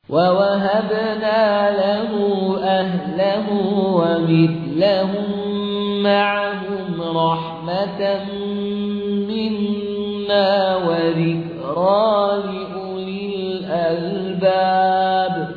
وَوَهَبْنَا لَهُ أَهْلَهُ وَمِثْلَهُم مَّعَهُمْ رَحْمَةً مِّنَّا وَذِكْرَىٰ لِأُولِي الْأَلْبَابِ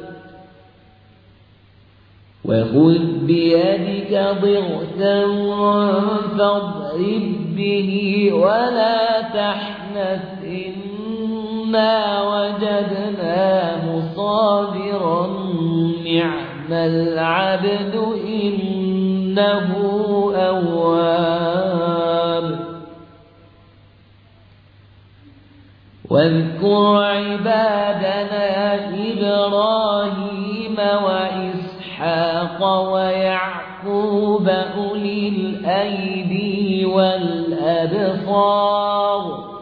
وَخُذْ بِيَدِكَ ضِغْثًا فَاضْرِب بِّهِ وَلَا تَحْنَثْ إِنَّا وَجَدْنَاهُ صَابِرًا نِّعْمَ الْعَبْدُ إِنَّهُ أَوَّابٌ وَاذْكُرْ عِبَادَنَا إِبْرَاهِيمَ وَإِسْحَاقَ وَيَعْقُوبَ أُولِي الْأَيْدِي وَالْأَبْصَارِ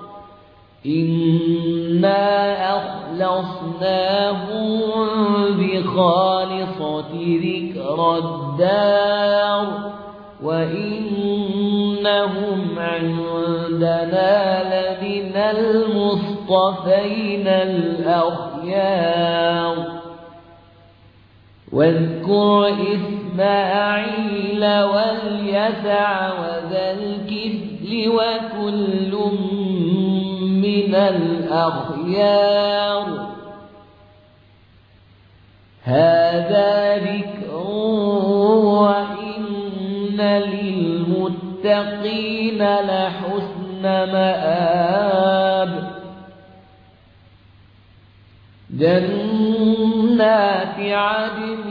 إِنَّا أَخْلَصْنَاهُم بِخَالِصَةٍ ذِكْرَى الدَّارِ وَإِنَّهُمْ عِندَنَا لَمِنَ الْمُصْطَفَيْنَ الْأَخْيَارِ واذكر إسماعيل واليسع وذا الكفل وكل من الأخيار هذا ذكر وإن للمتقين لحسن مآب جنات عدن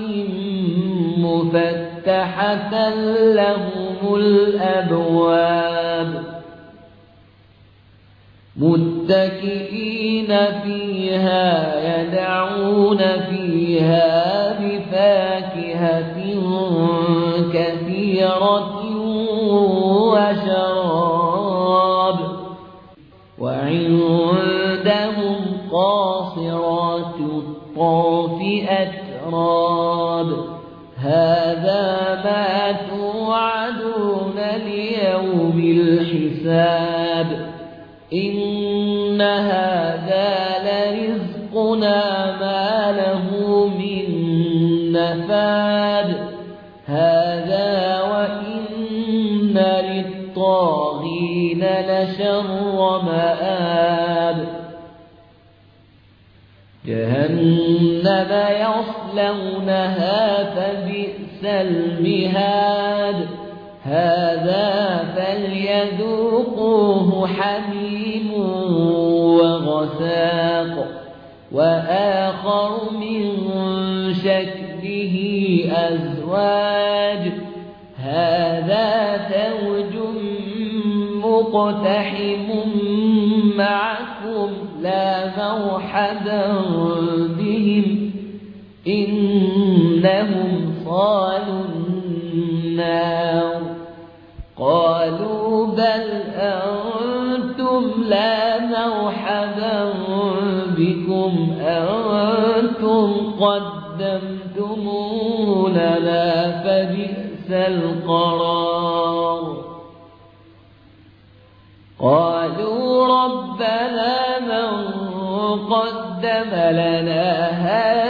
مفتحة لهم الأبواب متكئين فيها يدعون فيها بفاكهة كثيرة وشراب وعندهم قاصرات الطرف أتراب هذا ما توعدون ليوم الحساب إن هذا لرزقنا ما له من نفاد هذا وإن للطاغين لشر مآب جهنم يصلونها فبئس المهاد هذا فليذوقوه حميم وغساق وآخر من شكله أزواج هذا زوج مقتحم معكم لا مرحبا بهم إنهم صالوا النار قالوا بل أنتم لا مرحبا بكم أنتم قدمتموه لنا فبئس القرار قالوا ربنا من قدم لنا هذا